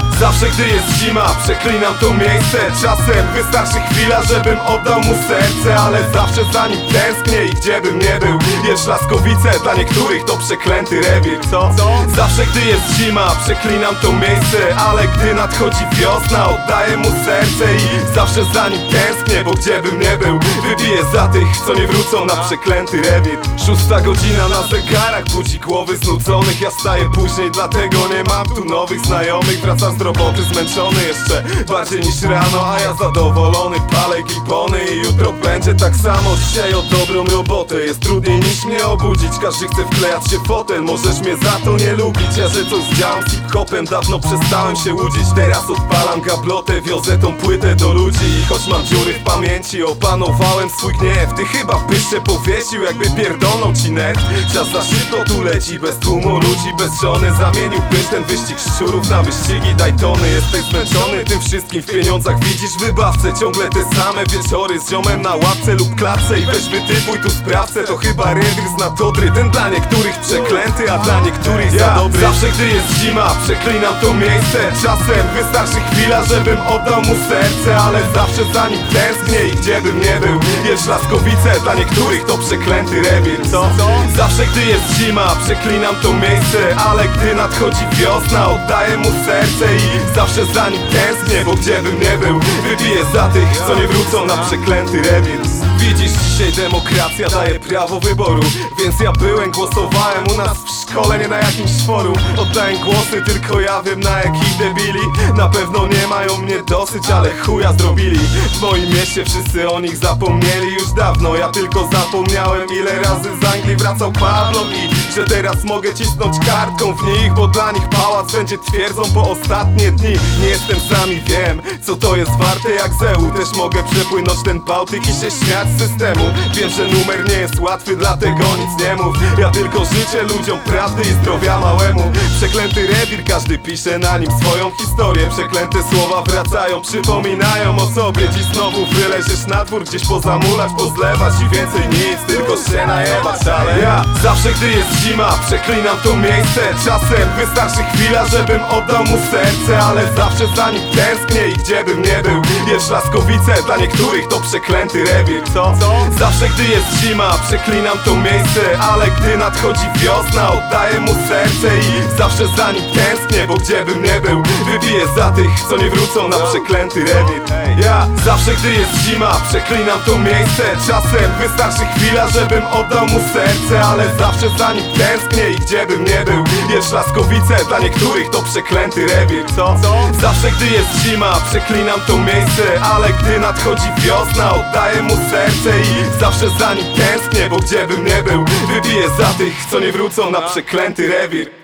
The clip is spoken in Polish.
Zawsze gdy jest zima, przeklinam to miejsce. Czasem wystarczy chwila, żebym oddał mu serce, ale zawsze za nim tęsknię i gdzie bym nie był. Jest Laskowice, dla niektórych to przeklęty rewir, co? Zawsze gdy jest zima, przeklinam to miejsce, ale gdy nadchodzi wiosna, oddaję mu serce i zawsze za nim tęsknię, bo gdzie bym nie był, wybiję za tych, co nie wrócą na przeklęty rewir. 6 godzina na zegarach budzi głowy znuconych. Ja staję później, dlatego nie mam tu nowych znajomych. Wracam z roboty zmęczony jeszcze bardziej niż rano, a ja zadowolony, palę gibony i jutro będzie tak samo. Dzisiaj o dobrą robotę jest trudniej niż mnie obudzić. Każdy chce wklejać się w fotel, możesz mnie za to nie lubić. Ja że coś zdziałam z hip-hopem, dawno przestałem się łudzić. Teraz odpalam gablotę, wiozę tą płytę do ludzi i choć mam dziury w pamięci, opanowałem swój gniew. Ty chyba byś się powiesił, jakby pierdolną ci net. Czas za szybko tu leci, bez tłumu ludzi, bez żony. Zamieniłbyś ten wyścig szczurów na wyścigi Daytony. Jesteś zmęczony tym wszystkim, w pieniądzach widzisz wybawcę. Ciągle te same wieczory z ziomem na łapce lub klatce. I weź wytypuj tu sprawcę, to chyba rewir zna Dodry. Ten dla niektórych przeklęty, a dla niektórych za dobry. Zawsze gdy jest zima, przeklinam to miejsce. Czasem wystarczy chwila, żebym oddał mu serce, ale zawsze za nim tęsknię i gdzie bym nie był. Jest Laskowice, dla niektórych to przeklęty rewir, co? Zawsze gdy jest zima, przeklinam to miejsce, ale gdy nadchodzi wiosna, oddaję mu serce i zawsze za nim tęsknię, bo gdzie bym nie był, wybiję za tych, co nie wrócą na przeklęty rewir. Widzisz, dzisiaj demokracja daje prawo wyboru, więc ja byłem, głosowałem u nas w szkole, nie na jakimś forum. Oddaję głosy, tylko ja wiem na jakich debili. Na pewno nie mają mnie dosyć, ale chuja zrobili. W moim mieście wszyscy o nich zapomnieli już dawno. Ja tylko zapomniałem, ile razy z Anglii wracał Pablo i że teraz mogę cisnąć kartką w nich, bo dla nich pałac będzie twierdzą po ostatnie dni. Nie jestem sami, wiem, co to jest warte jak Zeu. Też mogę przepłynąć ten Bałtyk i się śmiać z systemu. Wiem, że numer nie jest łatwy, dlatego nic nie mów. Ja tylko życzę ludziom prawdy i zdrowia małemu. Przeklęty rewir, każdy pisze na nim swoją historię. Przeklęte słowa wracają, przypominają o sobie. Dziś znowu wyleziesz na dwór, gdzieś pozamulać, pozlewać i więcej nic, tylko się najebać. Ale ja zawsze gdy jest zima, przeklinam to miejsce. Czasem wystarczy chwila, żebym oddał mu serce, ale zawsze za nim tęsknię i gdzie bym nie był. Jest Laskowice, dla niektórych to przeklęty rewir, co? Zawsze gdy jest zima, przeklinam to miejsce, ale gdy nadchodzi wiosna, oddaję mu serce i zawsze za nim tęsknię, bo gdzie bym nie był, wybiję za tych, co nie wrócą na przeklęty rewir. Ja zawsze gdy jest zima, przeklinam to miejsce. Czasem wystarczy chwila, żebym oddał mu serce, ale zawsze za nim tęsknię i gdzie bym nie był. Jest Laskowice, dla niektórych to przeklęty rewir, co? Zawsze gdy jest zima, przeklinam to miejsce, ale gdy nadchodzi wiosna, oddaję mu serce i zawsze za nim tęsknię, bo gdzie bym nie był, wybiję za tych, co nie wrócą na przeklęty rewir.